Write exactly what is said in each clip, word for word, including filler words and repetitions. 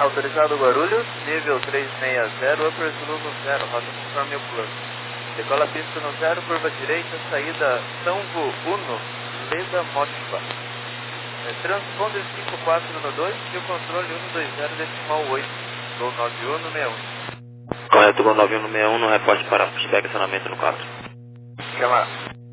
Autorizado Guarulhos, nível trezentos e sessenta, upper Zulu no zero, rota conforme o plano. Decola pista no zero, curva direita, saída Sanvo Uno, Leda Motiva. É, transponder cinco quatro no dois e o controle cento e vinte decimal oito, Gol nove um no sessenta e um. Correto, Gol nove um no sessenta e um, no reporte para pushback acionamento no quatro. Chama.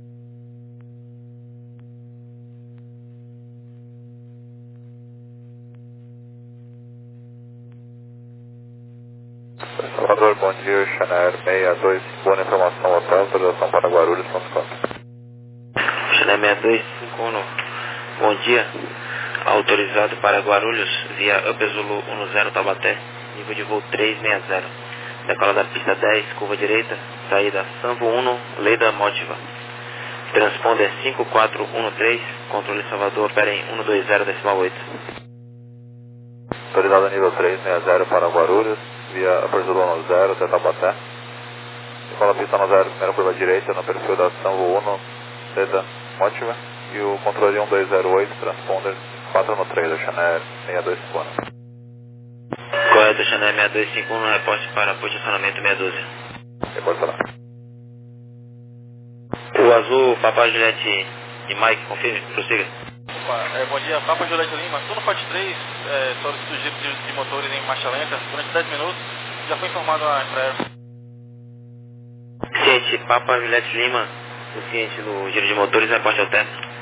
Salvador, bom dia, Chanair sessenta e dois, boa informação hotel, autorização para Guarulhos, ponto com. Chanair sessenta e dois, cinco um, bom dia, autorizado para Guarulhos, via Upper Zulu dez Taubaté, nível de voo trezentos e sessenta, decola da pista dez, curva direita, saída Sanvo Uno, Leda Motiva. Transponder cinco quatro um três, controle Salvador, opera em cento e vinte decimal oito. Autorizado nível trezentos e sessenta para Guarulhos, via Upper Zulu no zero, até Taubaté. Decola pista no zero, primeira curva direita, no perfil da Sanvo Uno, Leda Motiva. E o controle cento e vinte oito, transponder quatro no três, da Chanair sessenta e dois cinco um. Correto, Chanair sessenta e dois cinco um, no reporte para posicionamento meia dúzia. Reportará. O azul, Papa Juliette e Mike, confirme, prossiga. Opa, é, bom dia, Papa Juliette Lima, Tuno Forte três, é, solicito giro de, de motores em marcha lenta durante dez minutos, já foi informado a Embraer. Ciente, Papa Juliette Lima, o ciente do giro de motores, reporte ao término.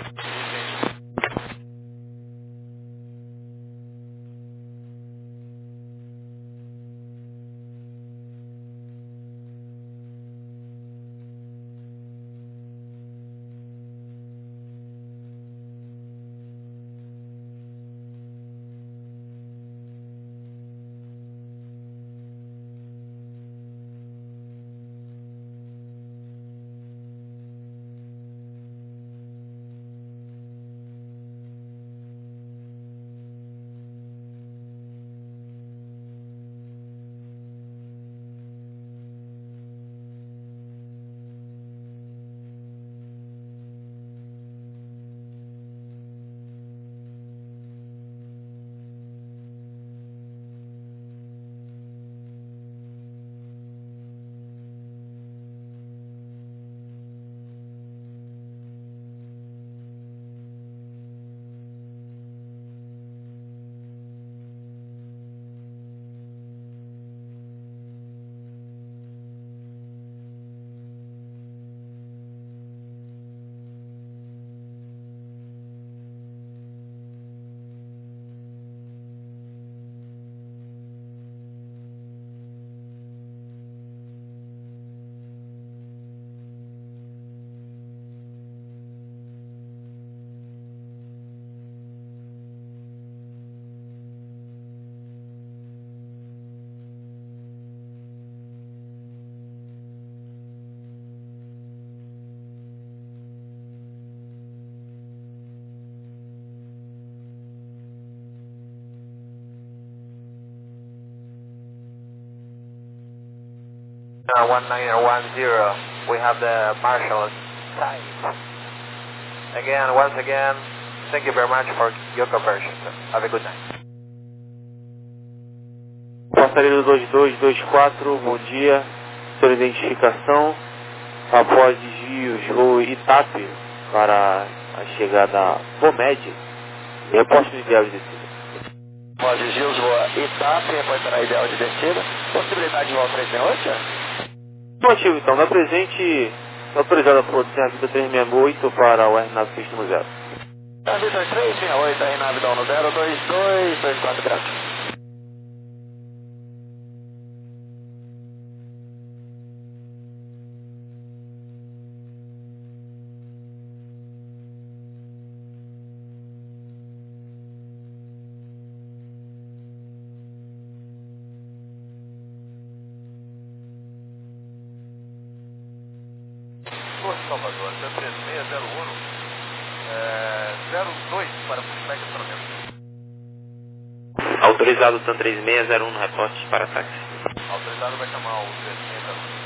Uh, one nine one zero, we have the marshal side. Again, once again, thank you very much for your cooperation. Have a good night. Passageiro dois dois dois quatro, bom dia. Sua identificação após desvios voo Itape para a chegada Bomed. Reporte de ideal de descida. Após desvios voo Itape, reportará ideal de descida. Possibilidade de voo trezentos e sessenta e oito? Motivo então, da presente, autorizada por trezentos e sessenta e oito para o aeronave pista no zero. Vitor trezentos e sessenta e oito, aeronave down no zero dois dois dois quatro graus. Salvador, três seis zero um, é, zero dois para pushback acionamento. Autorizado TAM três seis zero um no reporte para táxi. Autorizado vai chamar o três seis zero um.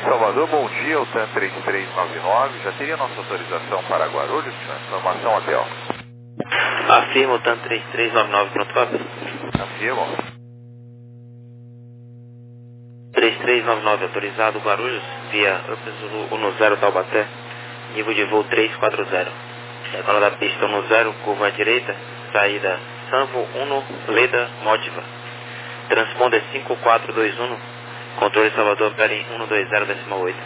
Salvador, bom dia, o TAM três três nove nove, já teria nossa autorização para Guarulhos? Informação, hotel. Afirma o TAM três três nove nove, pronto, papo. Afirmo. três três nove nove, autorizado Guarulhos, via Upper Zulu um zero Taubaté, nível de voo trezentos e quarenta. Decola da pista um zero, curva à direita, saída Sanvo um, Leda, Motiva. Transponder cinco quatro dois um, controle Salvador, Perim um dois zero decimal oito.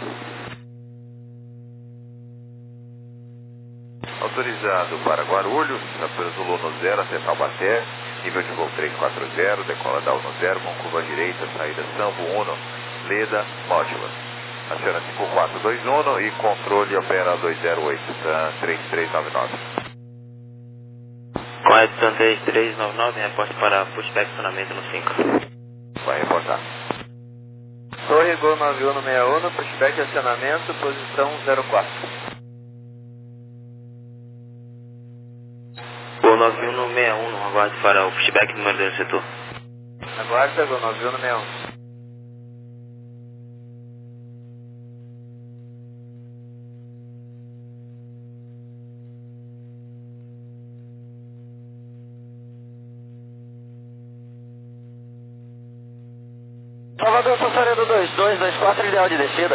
Autorizado para Guarulhos, Upper Zulu um zero até Taubaté, nível de voo trezentos e quarenta, decola da um zero com curva à direita, saída Sanvo um, Leda, Motiva. Aciona cinco quatro dois um e controle opera dois zero oito, TAM três três nove nove. Correto, TAM três três nove nove, reporte para pushback estacionamento no cinco. Vai reportar. Torre Gol nove um seis um, pushback acionamento, posição zero quatro. Gol nove um seis um, aguarde para o pushback número dois no setor. Aguarda, Gol nove um seis um. Salvador, Passaredo dois dois dois quatro, ideal de descida.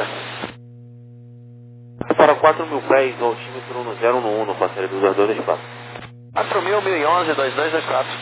Para quatro mil pés, o altímetro no zero um um, no passaredo dois dois dois quatro. quatro mil, mil e onze, dois dois dois quatro.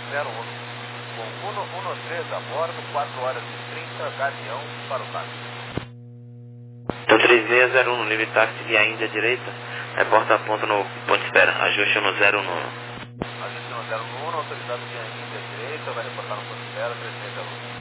zero um. Com um um três a bordo, quatro horas e trinta, Galeão para o táxi. Então três seis zero um, livre táxi via Índia direita, reporta a ponto no ponto de espera, ajuste no zero um. Ajuste no zero um, autorizado via Índia direita, vai reportar no ponto de espera, três seis zero um.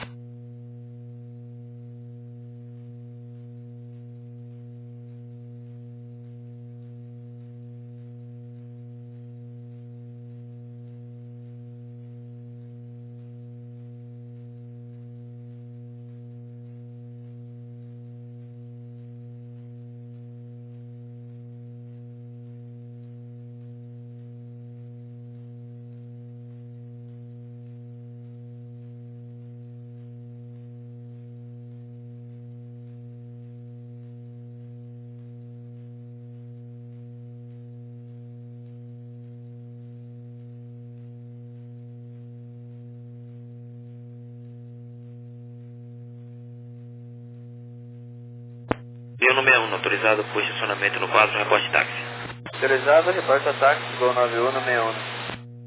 Via no sessenta e um, autorizado por estacionamento no quadro, reporte táxi. Autorizado, reporta táxi, Gol nove um no sessenta e um.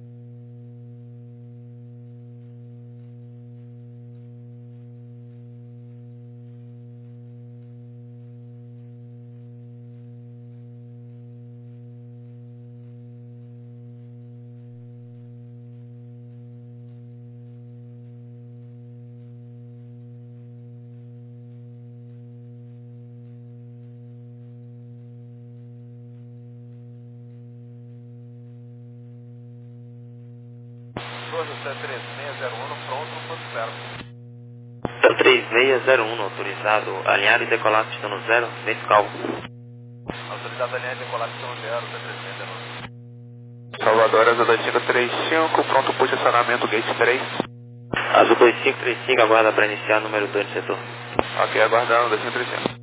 três seis zero um, pronto no ponto de espera. Então três seis zero um, autorizado, alinhar e decolar pista no zero, vento calmo. Autorizado alinhar e decolar pista no zero, três seis zero um. Salvador, Azul dois cinco três cinco, pronto para estacionamento, gate três. Azul dois cinco três cinco, aguarda para iniciar, número dois no setor. Ok, aguardando, dois cinco três cinco.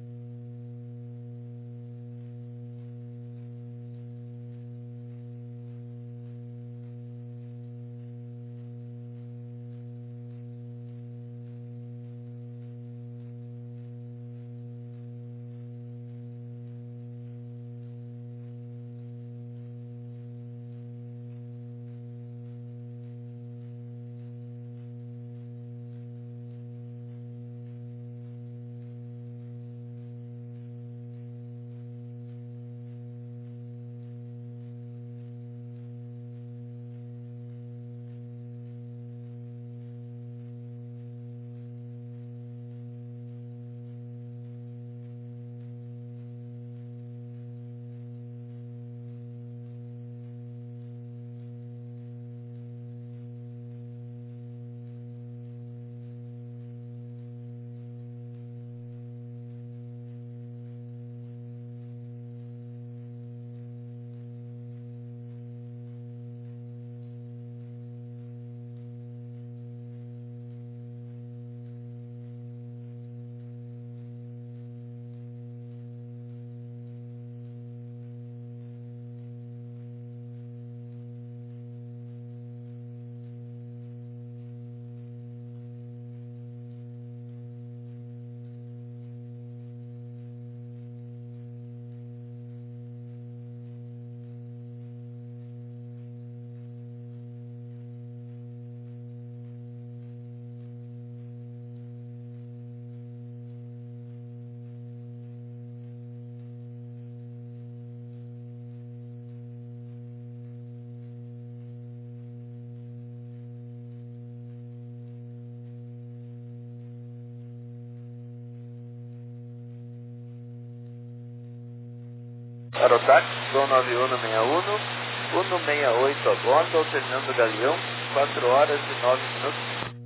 Aerotáxi, Gol nove um no sessenta e um, um sessenta e oito a bordo, alternando Galeão, quatro horas e nove minutos.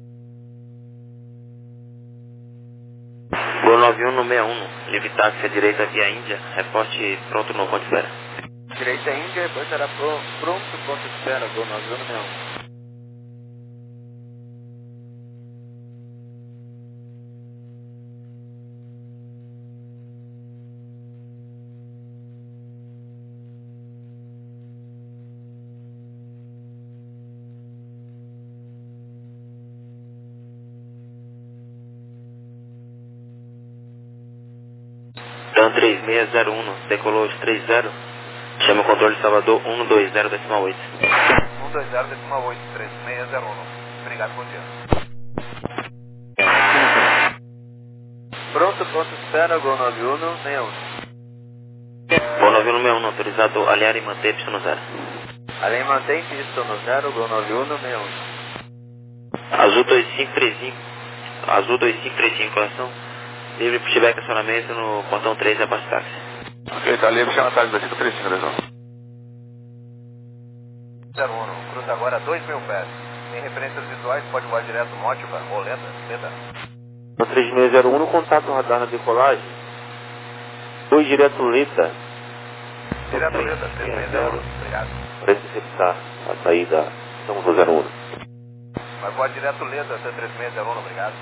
Gol nove um no sessenta e um, livre táxi à direita via Índia, reporte pronto no ponto de espera. Direita Índia, reportará pronto, ponto de espera, Gol nove um no sessenta e um. Então três seis zero um, decolou os três zero, chama o controle de Salvador um dois zero decimal oito. um dois zero, decimal oito, três seis zero um. Obrigado, bom dia. Pronto, ponto espera, Gol nove um, seis um. Gol nove um seis um, autorizado alinhar e manter pista no zero. Além mantém pista no zero, Gol nove um, seis um. Azul dois cinco três cinco. Azul dois cinco três cinco, coração. Livre pushback acionamento no portão três, repasse táxi. Ok, tá livre, chama táxi dois cinco três cinco, adesão. zero um, cruza agora dois mil pés. Em referências visuais, pode voar direto Motiva ou Lenda, Lenda. três seis zero um no contato radar na decolagem. dois direto Leta. Direto Lenda, três seis zero um, obrigado. Para interceptar a saída São do zero um. Vai voar direto Lenda, três seis zero um, obrigado.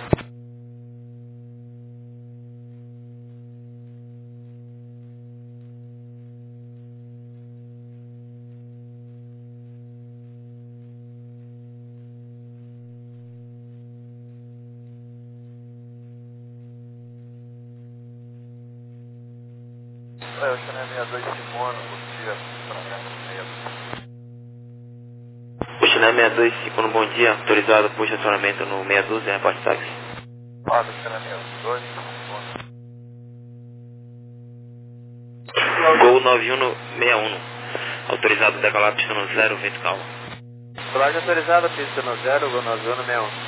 Oi, eu chamei seis dois Kimono, bom dia, para cá, Puxinã seis dois cinco, bom dia, autorizado por estacionamento no seis um dois, repasse táxi. Ah, do chamei seis dois Kimono. Gol nove um seis um, autorizado decolar pista no zero, vento calmo. Colagem autorizada, pista no zero, Gol nove um, seis um.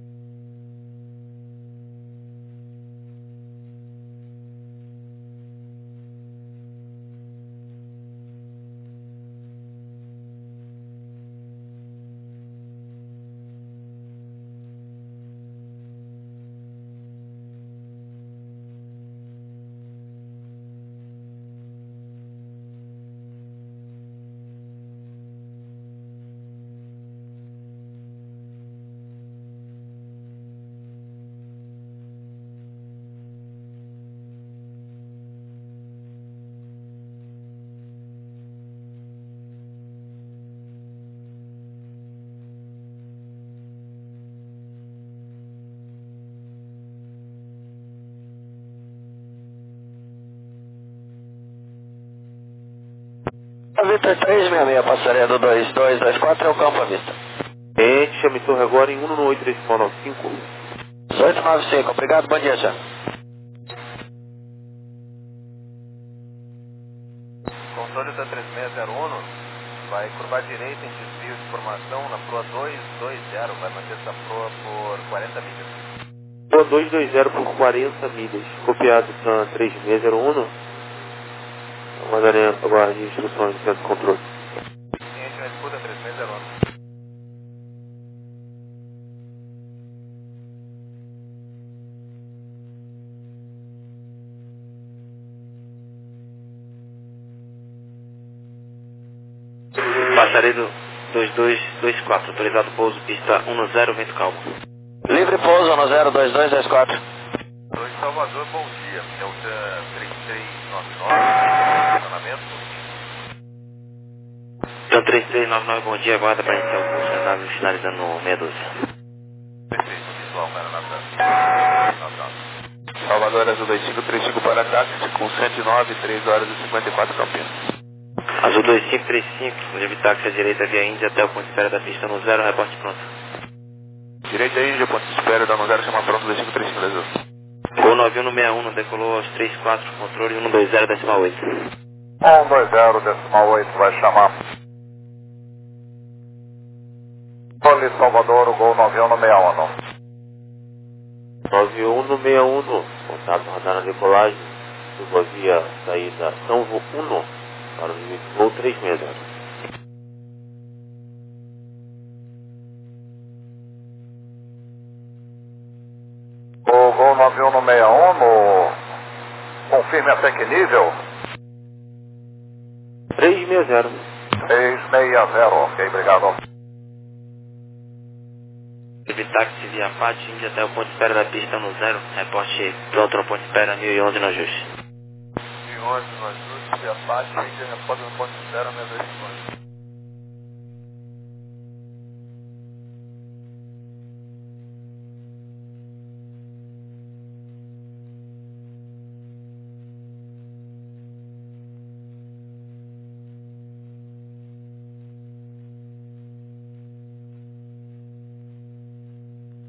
Vista três seis seis, passaria do dois dois dois quatro, é o campo à vista. Gente, chame torre agora em um no oito três nove cinco. oito nove cinco, obrigado, bom dia, senhor. Controle da três seis zero um, vai curvar direita em desvio de formação na proa dois dois zero, vai manter essa proa por quarenta milhas. Pô, dois dois zero por quarenta milhas. Copiado na três seis zero um. Mandarei agora as instruções do centro de controle. Cliente na escuta três seis zero um. Passaredo dois dois dois quatro, autorizado pouso pista um zero, vento calmo. Livre pouso no zero dois dois dois quatro. Oi, Salvador, bom dia. É o três três nove nove, estacionamento. Então três três nove nove, bom dia, aguarda para iniciar o curso, a nave finalizando no seis doze. Perfeito, visual, Maranata. Salvador, Azul dois cinco três cinco para táxi, com cento e nove, três horas e cinquenta e quatro Campinas. Azul dois cinco três cinco, livre táxi à direita via Índia até o ponto de espera da pista no zero, reporte pronto. Direita Índia, ponto de espera, da no zero, chama pronto, dois cinco três cinco, Azul. Gol nove um seis um, decolou aos três quatro, controle um dois zero, decimal oito. um dois zero, decimal oito, vai chamar. Controle Salvador, o Gol nove um seis um. nove um no seis um. Contato radar na decolagem. Suba via saída São um para o limite Gol três seis zero. O Gol nove um no seis um, no... confirme até que nível? três seis zero. três seis zero, ok, obrigado. Livre táxi via Pati, Índia até o ponto de espera da pista no zero, reporte pronto no ponto de espera mil e onze no ajuste. mil e onze no ajuste, a Pati, Índia, responde no ponto de espera, seis dois cinco.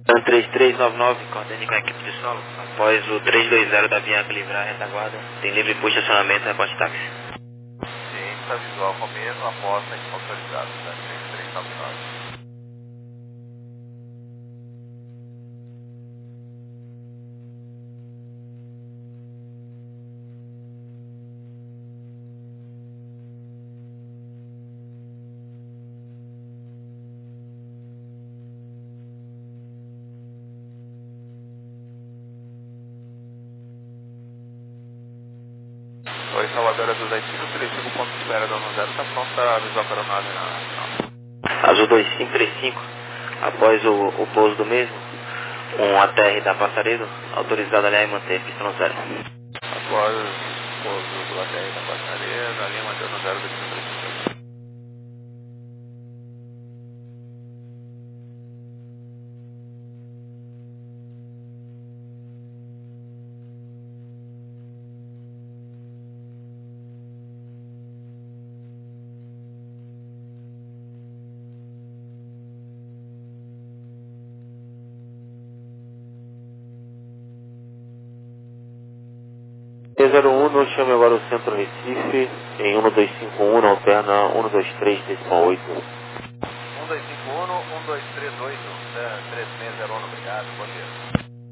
três três nove nove, coordene com a equipe de solo. Após o três dois zero da Bianca livrar a retaguarda, tem livre por estacionamento, reporte táxi. Ciência visual com mesmo, aposta em autorizado, né? três três nove nove. Oi, Salvador Azul dois cinco três cinco, ponto de espera da um zero, está pronta a visual para a nave na... Azul dois cinco três cinco, após o, o pouso do mesmo, um A T R da Passaredo, autorizado a alinhar e manter pista no zero. Após o pouso do A T R da Passaredo, alinha e manter no zero dois cinco três cinco. T zero um, chame agora o Centro Recife em um dois cinco um, alterna um dois três decimal oito. um dois cinco um, um dois três oito, três seis zero um, obrigado, bom dia.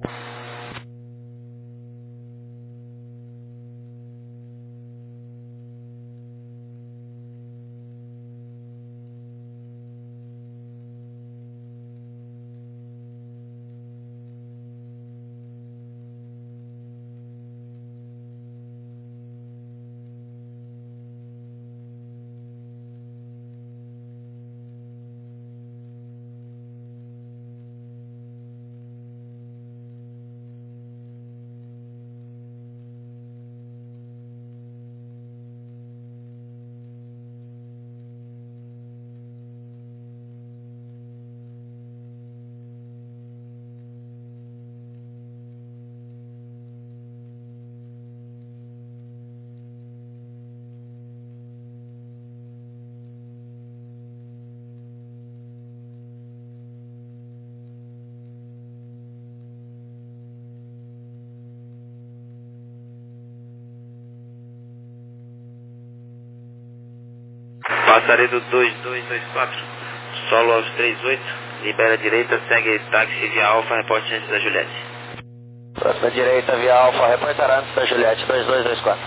Passaredo dois dois dois quatro, solo aos três oito, libera a direita, segue táxi via Alfa, reporte antes da Juliette. Próxima direita via Alfa, reportará antes da Juliette, dois dois dois quatro.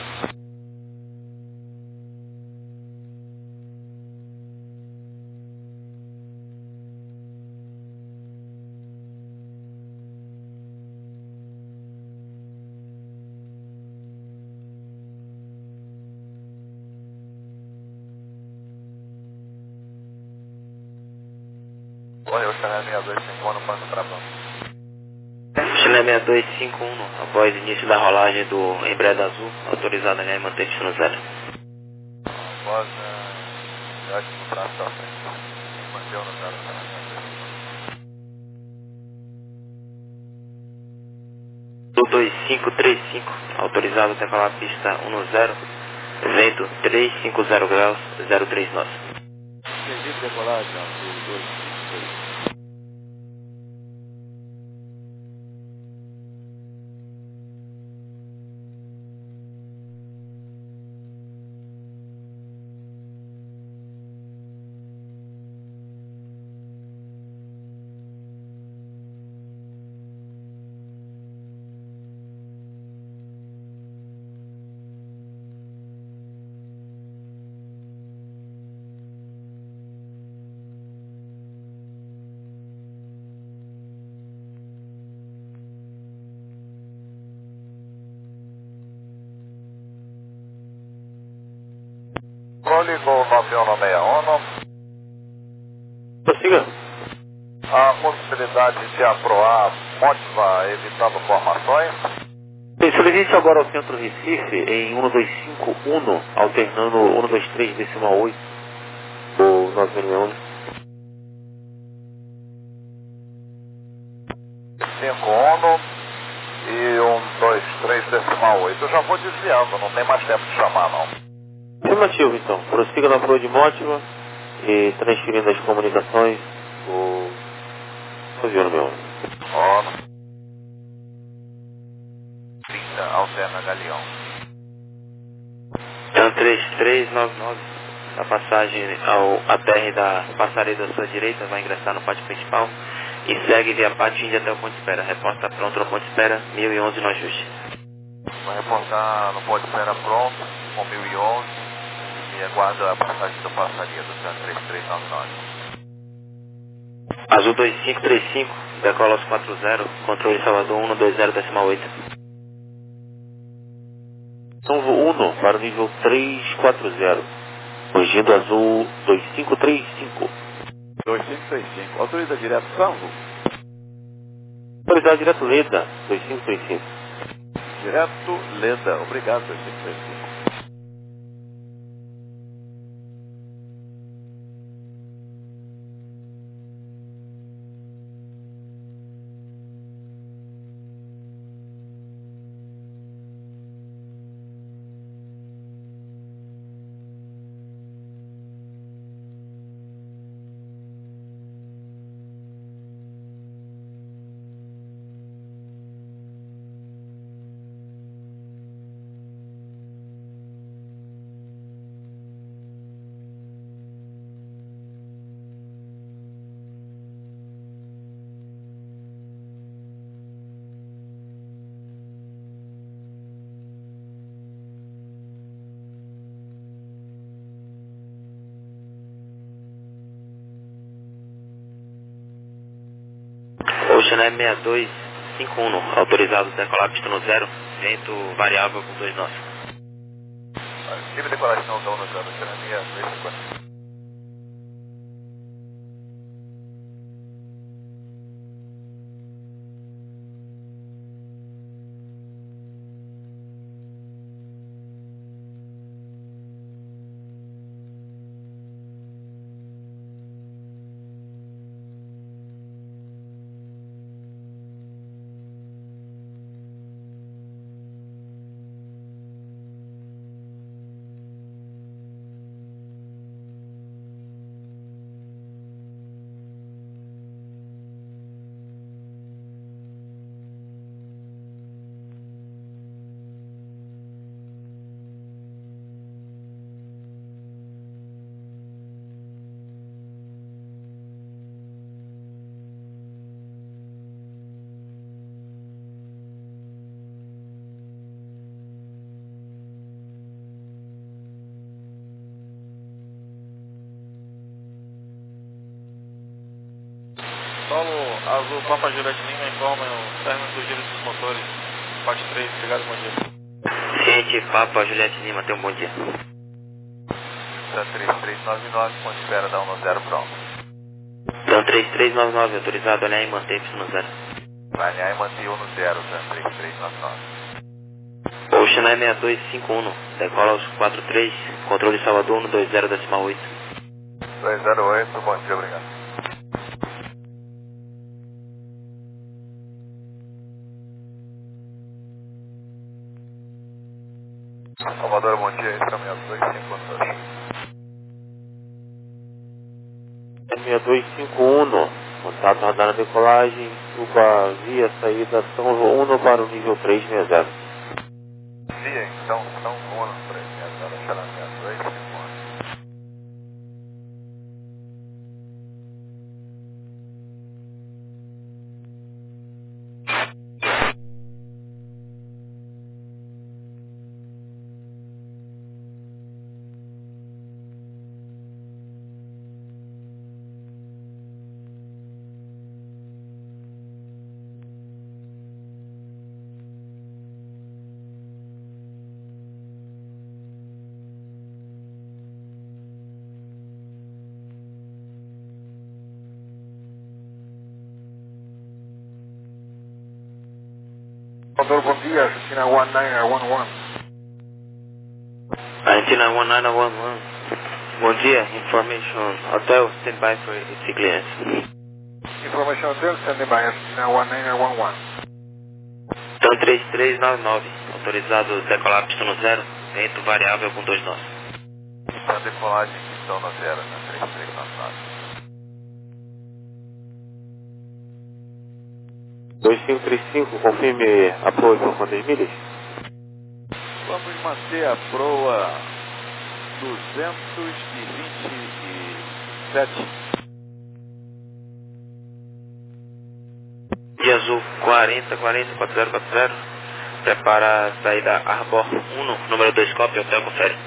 Correu, Chanel seis dois cinco um, no Panto Trapão. Chile seis dois cinco um, após início da rolagem do Embraer Azul, autorizado a alinhar e manter pista no zero. Após a viagem do traço à frente, manteu no zero, Azul dois cinco três cinco, autorizado a decolar a pista um no zero, vento trezentos e cinquenta graus, zero três nove. Registro de decolagem, Azul dois cinco três. Controle Gol nove um seis um. Prossiga. A possibilidade de aproar Motiva evitando formações. Solicite agora ao Centro Recife em um dois cinco um, alternando um dois três decimal oito do nove seis um. cinco um e um dois três decimal oito. Eu já vou desviando, não tem mais tempo de chamar não. Afirmativo, então. Prossiga na proa de Motiva e transferindo as comunicações do avião meu. Ó. trinta, alterna Galeão. Então três três nove nove, a passagem ao A T R da Passareda da sua direita, vai ingressar no pátio principal e segue via pátio Índia até o ponto de espera. Reporta pronto no ponto de espera, mil e onze no ajuste. Vai reportar no ponto de espera pronto, com mil e onze, e aguarda a passagem do passaria do Céu três três nove nove. Azul dois cinco três cinco, decola aos quatro zero, controle Salvador um dois zero decimal oito. Tango um para o nível três quatro zero. Corrigindo azul dois cinco três cinco. dois cinco três cinco, autoriza direto Sanvo. Autorizado direto Leda, dois cinco três cinco. Direto Leda, obrigado dois cinco três cinco. Ocean sessenta e dois cinquenta e um, autorizado decolar pista no zero, vento variável com dois nós. Tive declaração da ONU, Ocean sessenta e dois cinquenta. Solo Azul Papa Juliette Lima informa o término do giro dos motores. Parte três, obrigado, bom dia. Ciente Papa Juliette Lima, tenha um bom dia. três três nove nove, ponto de espera da ONU zero pronto. Então três três nove nove, autorizado olhar e manter pista no zero. Vai alinhar e manter ONU zero, três três nove nove. Ocean sessenta e dois cinquenta e um, decola aos quatro três, controle Salvador um dois zero decimal oito. dois zero oito, bom dia, obrigado. Salvador, bom dia, encaminhado dois cinco um. sessenta e dois cinquenta e um, contato radar na decolagem, suba via saída São um para o nível três sessenta. Via, então, São um, três sessenta, Xaramento dois cinco um. Salvador, bom dia, Argentina one nine one one. Argentina one nine one one. Bom dia, information, hotel, stand by for esse cliente. Information Hotel, standing by, Argentina one nine one one. Então três três nove nove, autorizado decolar pista no zero, vento variável com dois nós. Então, decolagem, pistão no zero, né? três três nove nove. dois cinco três cinco, confirme a proa por quantas milhas? Vamos manter a proa duzentos e vinte e sete. De azul quarenta, quarenta, quatro zero quatro zero. Prepara a saída Arbor um, número dois, copy, hotel confere.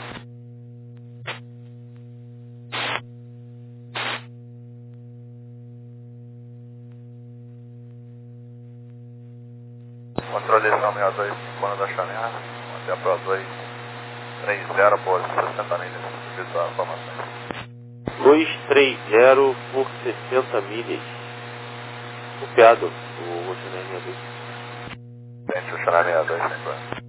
Controle sessenta e dois, cinco da Chanel, até a proa dois três zero por sessenta milhas, serviço a informações. dois três zero por sessenta milhas. Copiado, o Chanel sessenta e dois. Frente, o Chanel sessenta e dois, cinquenta.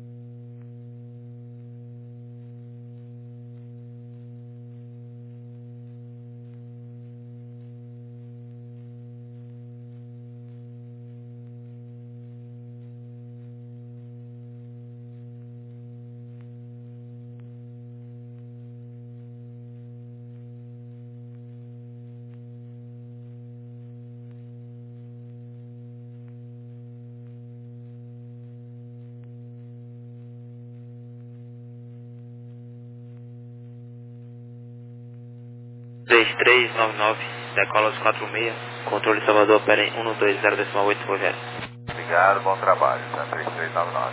três três nove nove, decola os quatro seis, controle Salvador, opera em um dois zero oito por zero. Obrigado, bom trabalho, tá? três três nove nove.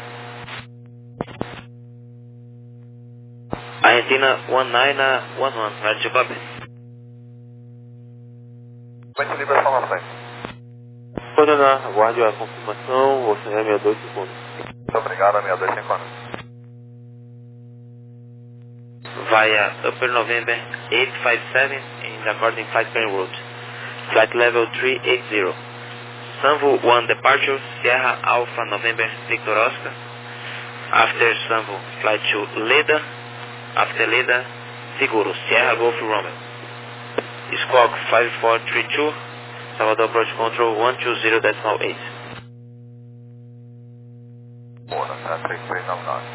Argentina um nove na um um, ready to copy. Muito livre informações. Coordenar, aguarde a confirmação, o Chanel sessenta e dois segundos. Muito obrigado, sessenta e dois cinquenta. Via Upper November eight five seven in according flight plan route. Flight level three eighty. Sanvo one departure, Sierra Alpha November Victor Oscar. After Sanvo, flight to Leda. After Leda, Seguro, Sierra Golf Romeo. Squawk five four three two, Salvador approach control one two zero decimal eight. Boa, tá? três três nove nove.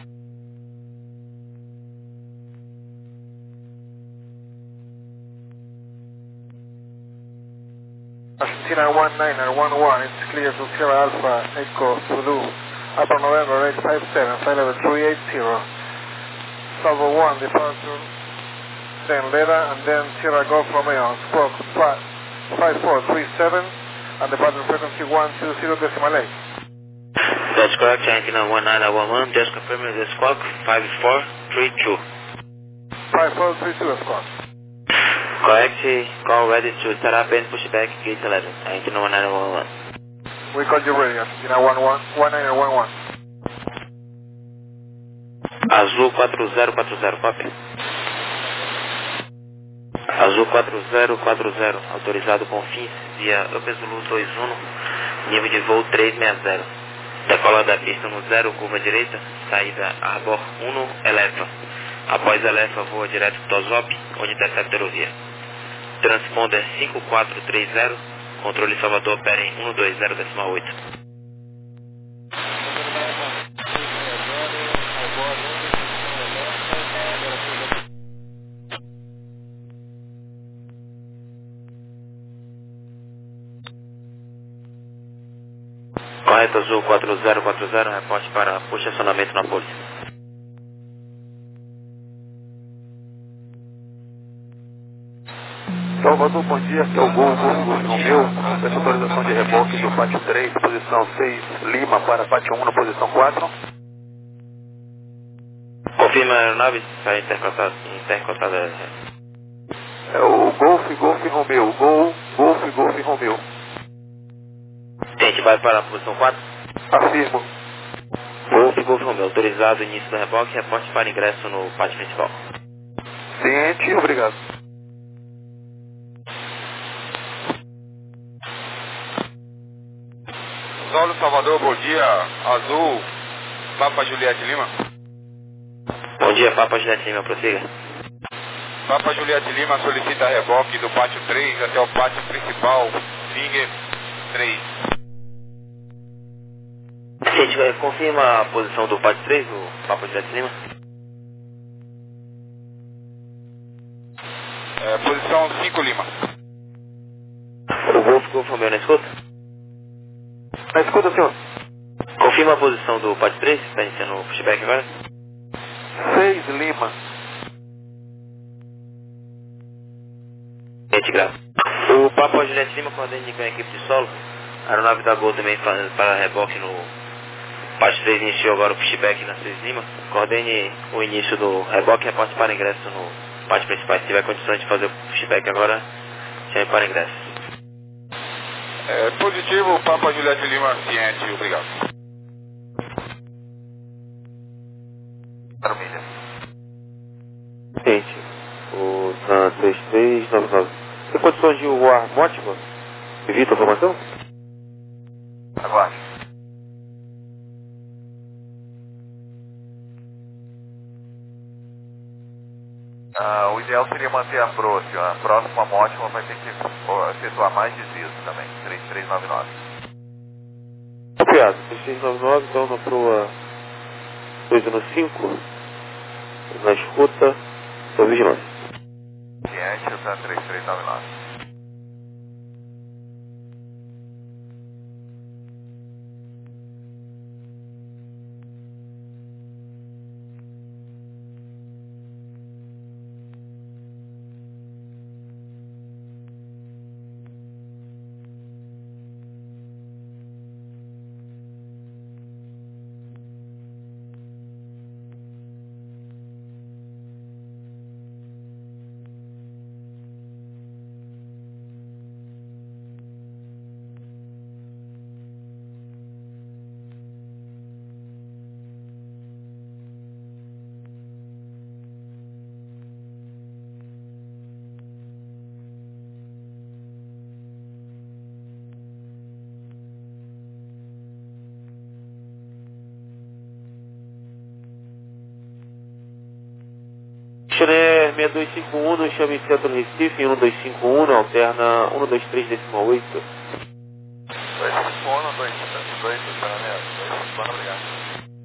Argentina one nine and one one, it's clear to Sierra Alpha Echo Zulu, Upper November eight five seven, flight level three eighty, Salvo one departure, then Leda, and then Sierra Golf Romeo, squawk five four three seven, and departure frequency one two zero decimal eight. That's correct, Argentina one nine one one, just confirming the squawk five four three two. five four three two squawk. Correct, call ready to start up and push back gate eleven, Argentina one nine one one. We called you ready, Argentina one one, one nine one one. Azul quatro zero quatro zero, copy. Azul quatro zero quatro zero, autorizado com fins via Upper Zulu dois um, nível de voo três seis zero. Decola da pista no zero, curva direita, saída Arbor um, eleva. Após eleva, voa direto para Tosop, onde intercepta a aerovia. Transponder cinco quatro três zero, controle Salvador, opera em um dois zero decimal oito. Correto, Azul quatro zero quatro zero, reporte para posicionamento na pole. Salvador, bom dia, aqui é o Gol, Gol, Gol Romeu, essa autorização de reboque do Pátio três, posição seis, Lima, para Pátio um, na posição quatro. Confirma a aeronave, está intercotada. intercotada. É o Golf, Golf Romeu, Gol, Golf, Golf Romeu. A gente vai para a posição quatro? Afirmo. Golf, Golf Romeu, autorizado início do reboque, reporte para ingresso no pátio principal. Ciente, obrigado. Saulo Salvador, bom dia. Azul, Papa Juliette Lima. Bom dia, Papa Juliette Lima, prossiga. Papa Juliette Lima solicita reboque do pátio três até o pátio principal, Finger três. Gente, confirma a posição do pátio três, o Papa Juliette Lima. É, posição cinco Lima. O Golf, Golf Romeu na escuta? Na escuta, senhor. Confirma a posição do Pat três, está iniciando o pushback agora. seis Lima. Gente, graças. O Papa Juliette Lima, coordene com a equipe de solo. A aeronave da Gol também para reboque no Pat três, iniciou agora o pushback na seis Lima. Coordene o início do reboque e reporte para ingresso no Pat principal. Se tiver condições de fazer o pushback agora, chame para ingresso. É, positivo, Papa Juliette Lima, ciente, obrigado. Armilha. Gente, o San três três nove nove. Tem condições de voar Motiva? Evita a formação? Aguarde. Ah, o ideal seria manter a próxima. A próxima Motiva vai ter que efetuar mais desvios também. três três nove nove. Copiado. três três nove nove, então na proa dois no cinco. Na escuta, estou vigilante. Ciente, o San três três nove nove. Chile seis dois cinco um, chame Centro Recife em um dois cinco um, alterna um dois três decimal oito. dois cinco um, dois dois, estacionamento. dois cinco um, obrigado.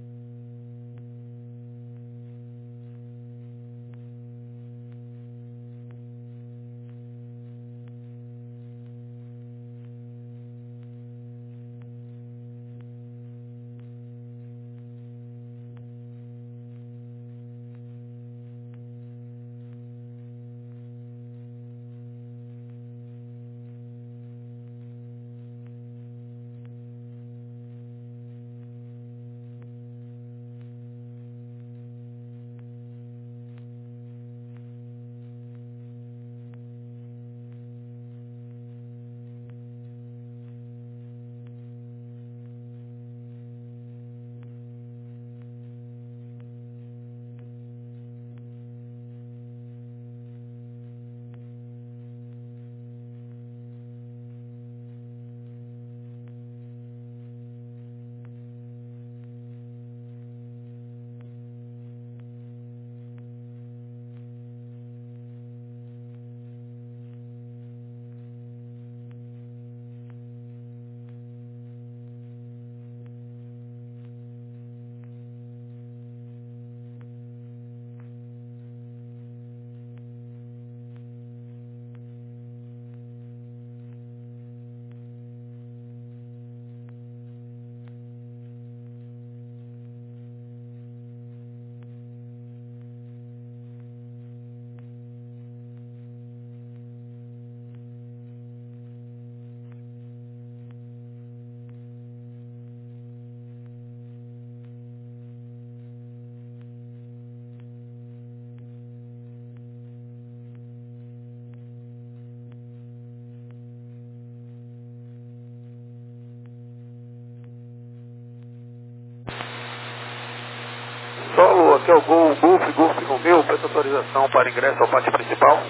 Solo, aqui é o Gol, Golf, Golf Romeu, peço autorização para ingresso ao pátio principal.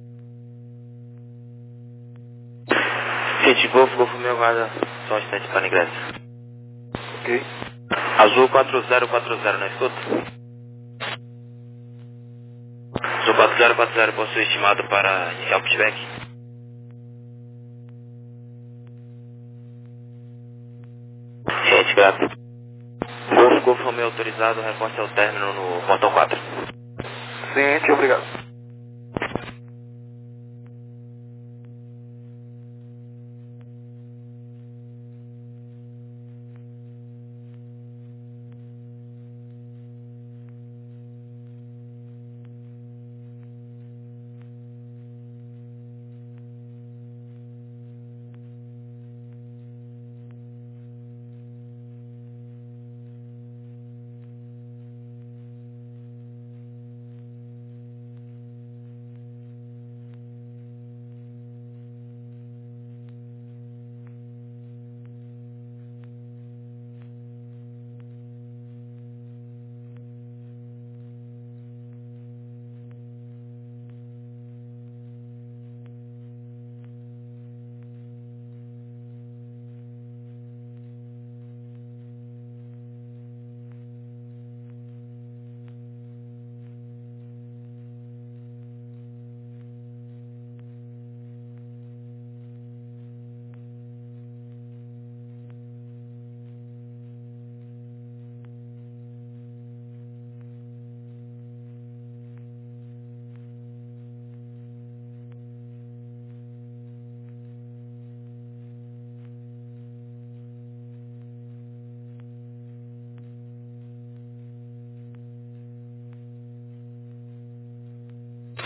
Gente, Golf, Golf meu, guarda só um instante para ingresso. Ok. Azul quatro zero quatro zero, não escuta? Azul quatro zero quatro zero, possui estimado para iniciar o pushback. Gente, grato. Golf, Golf Romeu autorizado, reporte ao término no portão quatro. Ciente, obrigado.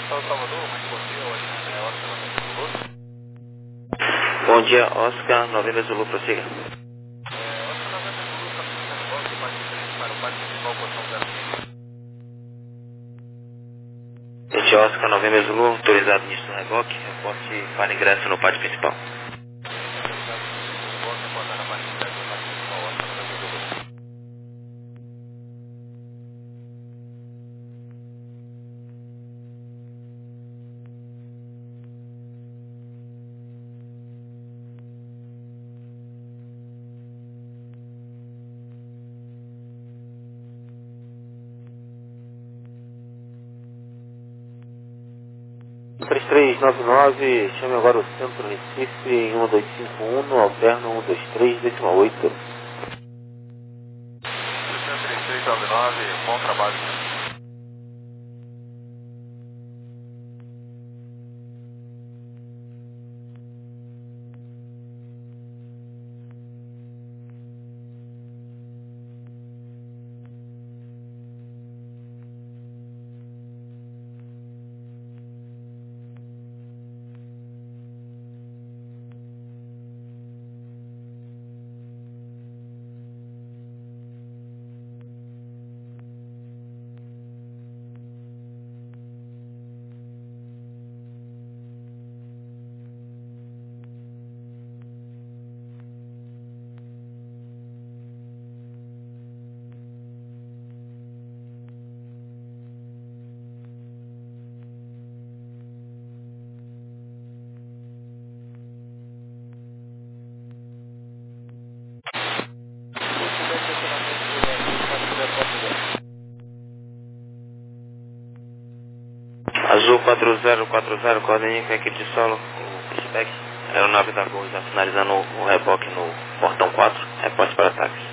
Saulo Salvador, mais bom dia, hoje é Oscar Novembro Zulu. Bom dia, Oscar Novembro Zulu, prossiga. É, Oscar Novembro Zulu, solicita reboque do parte três para o parte principal, posição zero cinco. Este Oscar Novembro Zulu, autorizado início no reboque, reporte para ingresso no pátio principal. Autorizado no reboque, reportar a parte ingresso no pátio principal, Oscar Novembro Zulu. três três nove nove, chame agora o Centro Recife em um dois cinco um, alterno um dois três, décima oito. três três nove nove, bom trabalho. Azul quatro zero quatro zero, coordeninha com a equipe de solo, o pushback. Aeronave da Gol já finalizando o reboque no portão quatro, reporte para táxi.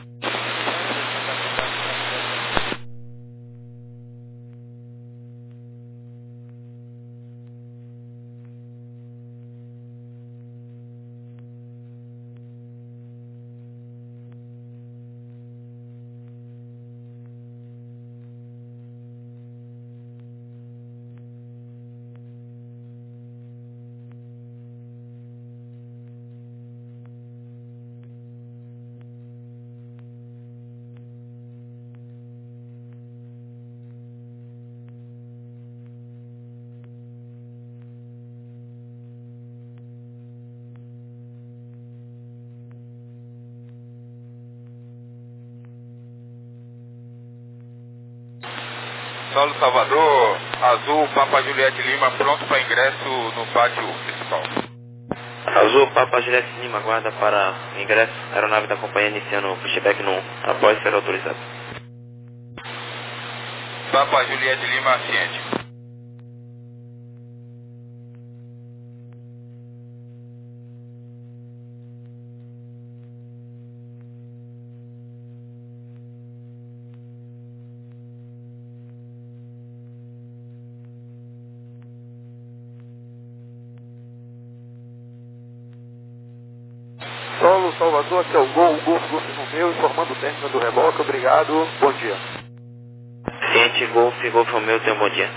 Saulo Salvador, Azul, Papa Juliette Lima, pronto para ingresso no pátio principal. Azul, Papa Juliette Lima, aguarda para ingresso. Aeronave da companhia iniciando o pushback no após ser autorizado. Papa Juliette Lima, ciente. Saulo Salvador, aqui é o Gol, Golf, Golf Romeu, informando o término do reboque, obrigado, bom dia. Ciente, Golf, Golf Romeu, tenha um bom dia.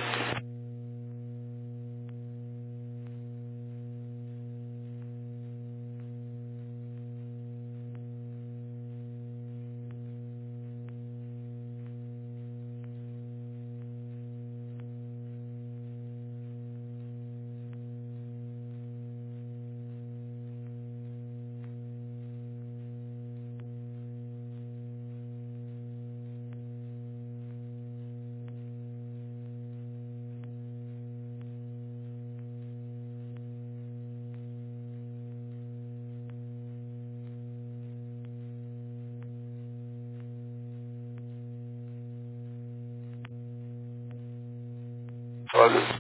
Olha.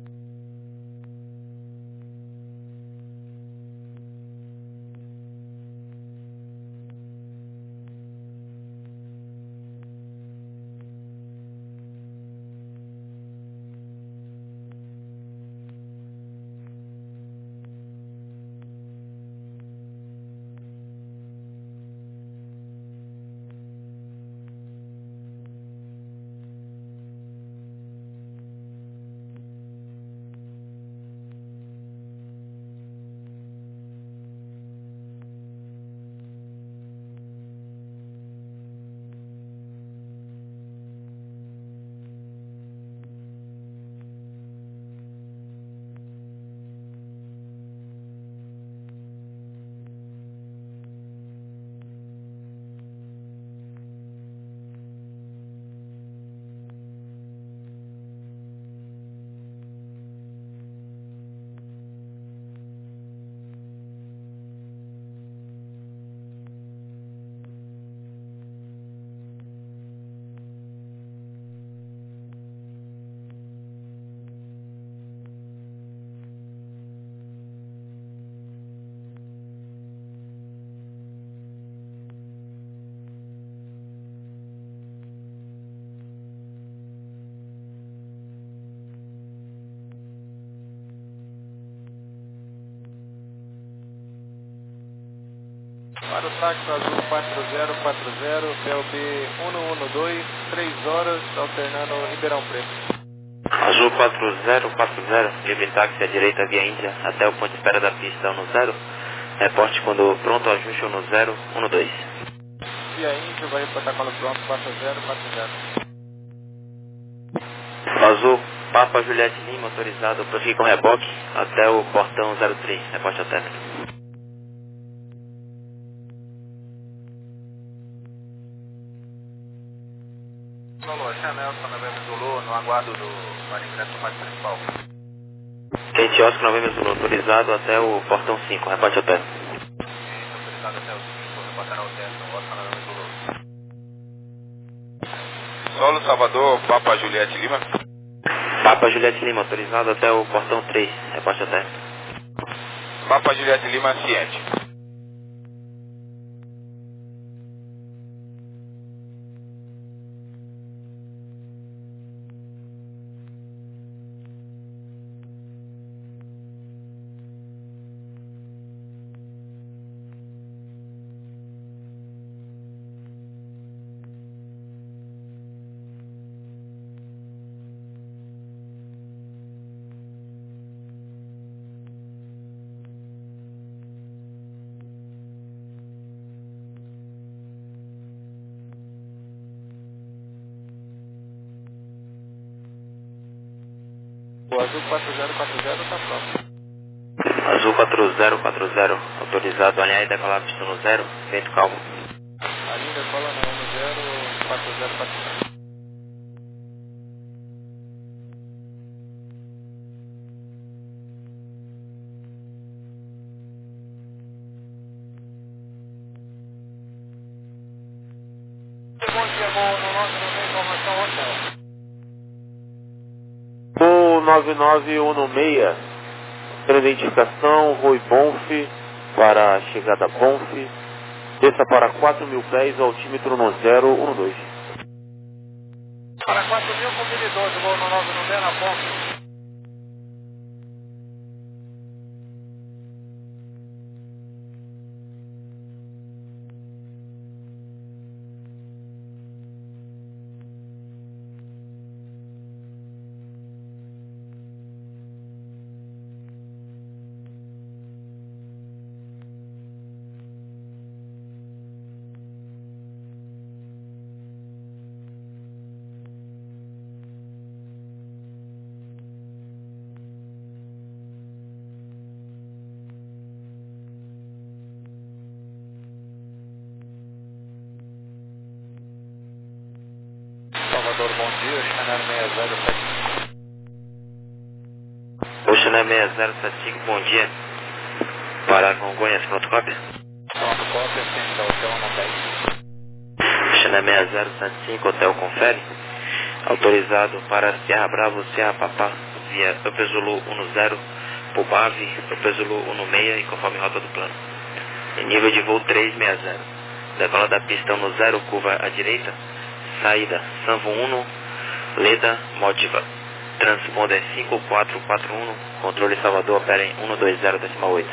Para o táxi azul quatro zero quatro zero, P L B cento e doze, três horas, alternando Ribeirão Preto. Azul quatro zero quatro zero, livre táxi à direita via Índia até o ponto de espera da pista dez. Reporte quando pronto, ajuste dez, doze. Via Índia, vai reportar quando pronto, quatro zero quatro zero. Azul, Papa Juliette Lima, autorizado, prosseguir com reboque até o portão zero três, reporte ao término. Lolo, Chanel, Novembro Zulu, no aguardo do Maringresso mais principal. Quente Oscar Novembro Zulu, autorizado até o portão cinco, reporte ao término. Autorizado até o cinco, reportar ao término, Oscar Novembro Zulu. Solo Salvador, Papa Juliette Lima. Papa Juliette Lima, autorizado até o portão três, reporte ao término. Papa Juliette Lima, ciente. O azul quatro zero quatro zero está pronto. Azul quatro zero quatro zero, autorizado a alinhar e decolar a pista no zero, vento calmo. A linha decola na um zero quatro zero quatro zero. Bom dia, bom, no nosso não tem informação hotel. nove nove um seis, pela identificação, Rui Bonf, para a chegada Bonf, desça para quatro mil pés, altímetro no zero um dois. Para quatro mil com mil e doze, voo no nove nove na ponta. Salvador, bom dia, Chanel seis zero sete cinco. O Chanel seis zero sete cinco, bom dia. Para Congonhas, pronto, cópia? Pronto, cópia, ciência, hotel não dez. Chanel seis zero sete cinco, hotel confere. Autorizado para Serra Bravo, Serra Papá, via Upper Zulu dez, Pubave, Upper Zulu seis e conforme rota do plano. Em nível de voo trezentos e sessenta. Decola da pista no zero, curva à direita. Saída Sanvo um, Leda, Motiva. Transponder cinco quatro quatro um, controle Salvador, opera em cento e vinte decimal oito.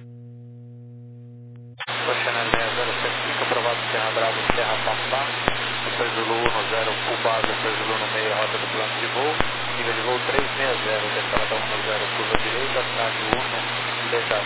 Chanel seis zero sete cinco, aprovado Serra Bravo, Serra Papá, Upper Zulu dez, Pubave, Upper Zulu seis, rota do plano de voo. Nível de voo trezentos e sessenta, decola da dez, curva à direita, Sanvo um, Leda,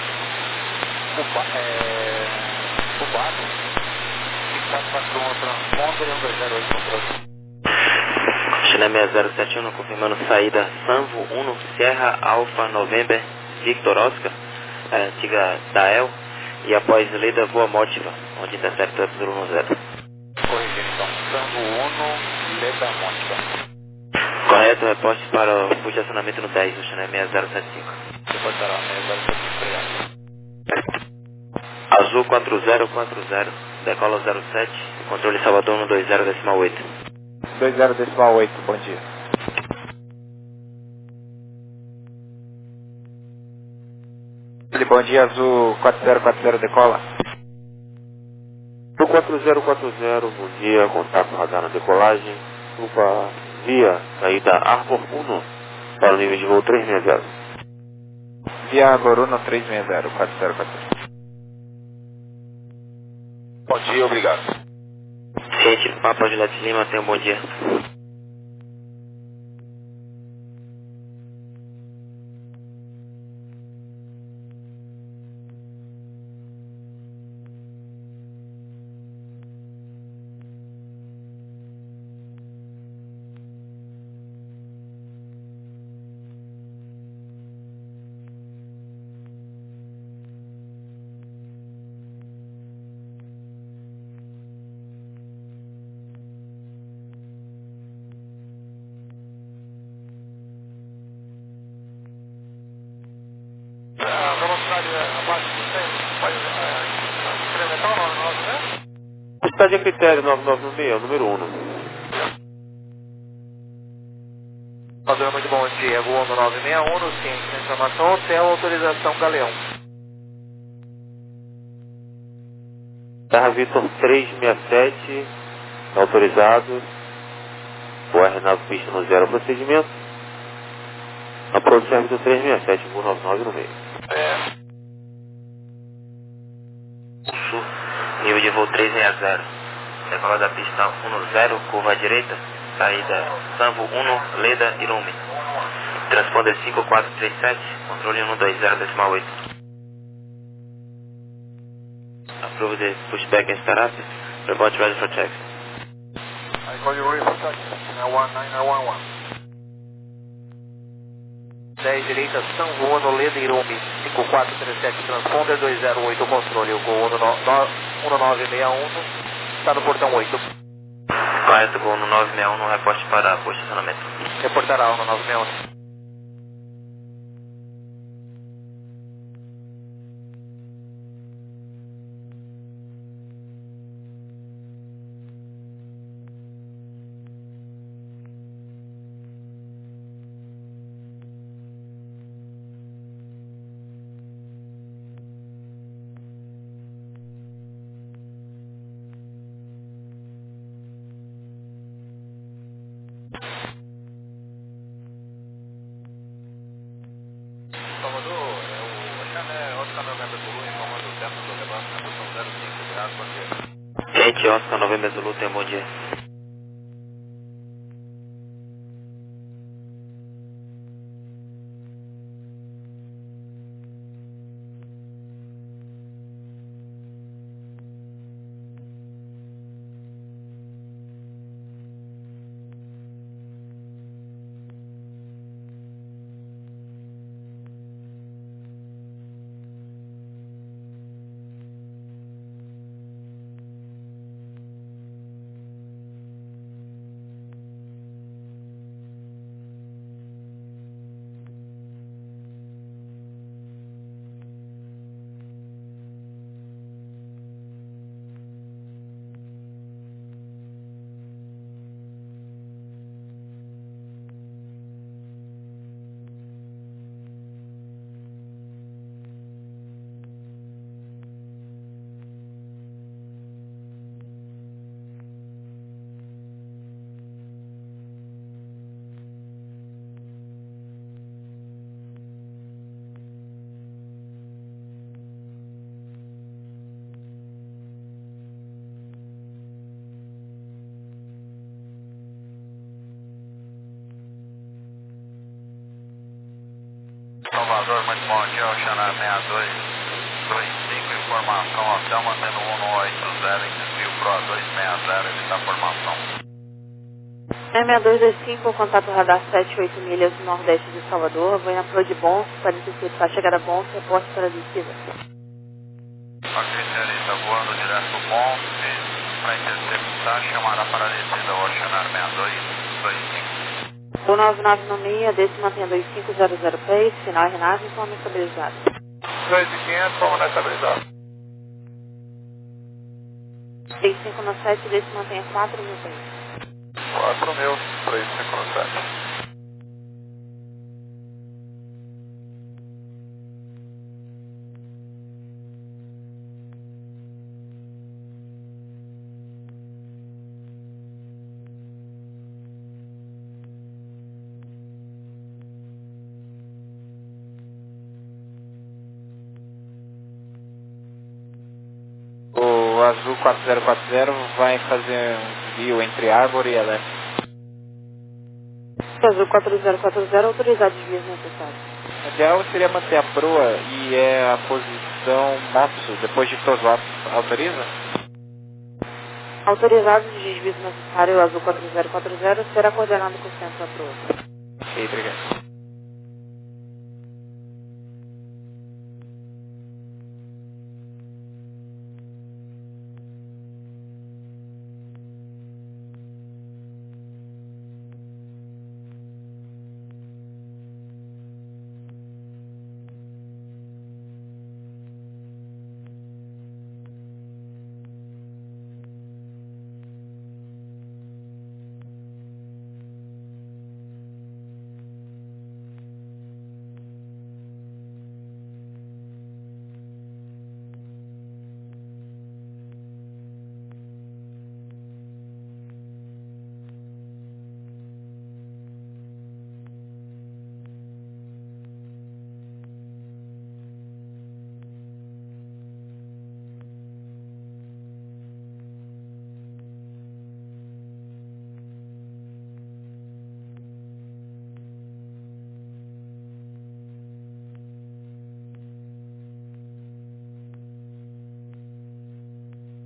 Pubave, cinco quatro quatro um, transponder, cento e vinte oito, controle. China seis zero sete um, confirmando saída Sanvo um, Serra Alfa November, Victor Oscar, a antiga Dael, e após Leda voa Motiva, onde intercepta Zulu zero. Corrigindo então, Sanvo um, Leda Motiva. Correto, reporte para o estacionamento no dez, do China seis zero sete cinco. Reportará seis zero sete cinco, obrigado. Azul quatro zero quatro zero, decola zero sete, controle Salvador cento e vinte decimal oito. vinte decimal oito, bom dia. Bom dia, Azul quatro zero quatro zero, decola. Azul quatro zero quatro zero, bom dia, contato radar na decolagem, curva via saída Arbor um, para o nível de voo trezentos e sessenta. Via Arbor um trezentos e sessenta, quatro zero quatro zero. Bom dia, obrigado. Gente, Papa Juliette Lima, tenha um bom dia. A velocidade abaixo de cem, pode incrementar o nove nove, né? Velocidade a critério nove nove um seis, número um. Padrão, muito bom dia. Voo no nove seis um, no Ciência de Informação, hotel, autorização Galeão. Terra Vitor trezentos e sessenta e sete, autorizado. O R nove pista no zero procedimento. A produção Vitor trezentos e sessenta e sete, voo nove nove no meio. Sul, nível de voo trezentos e sessenta. Decola da pista um zero, curva à direita. Saída Sanvo um, Leda, Irume. Transponder cinco quatro três sete, controle um dois zero decimal oito. Approve the pushback and startup. Report ready for taxi. I call you ready for taxi. nine one nine nine one one. dez direita, Sanvo um, Leda, Irume. cinco quatro três sete, transponder dois zero oito, controle. O Gol um nove seis um, está no portão oito. Correto, Gol no nove seis um, no reporte para posicionamento. Reportará o nove seis um. Salvador, é o Chané Oscar November Zulu informando o tempo do debate na posição zero cinco, obrigado, bom dia. Gente, Oscar November Zulu, tenha um bom dia. Salvador, muito bom dia, o Xané seis dois dois cinco, informação, hotel mantendo um no oito zero, desvio Pro dois seis zero, ele está formação. É seis dois dois cinco, contato radar sete oito milhas no nordeste de Salvador, vou na Flor de Bons, quarenta e seis para chegada Bons, reporte para a descida. Ok, senhorita, voando direto pro Ponte, para interceptar, chamará para a descida o Xané seis dois dois cinco. O nove nove no meia, desse mantém dois cinco zero zero pace, final Renato, informe estabilizado. dois mil e quinhentos, vamos na estabilizado. três cinco no sete, desse mantém quatro mil pace. quatro mil, três cinco sete. O o azul quatro zero quatro zero vai fazer um desvio entre árvore e Alep. Azul quatro zero quatro zero, autorizar desvios necessários. O ideal seria manter a proa e é a posição Motsu, depois de Tosop. Autoriza? Autorizado de desvio necessário, azul quatro zero quatro zero será coordenado com o centro à proa. Ok, obrigado.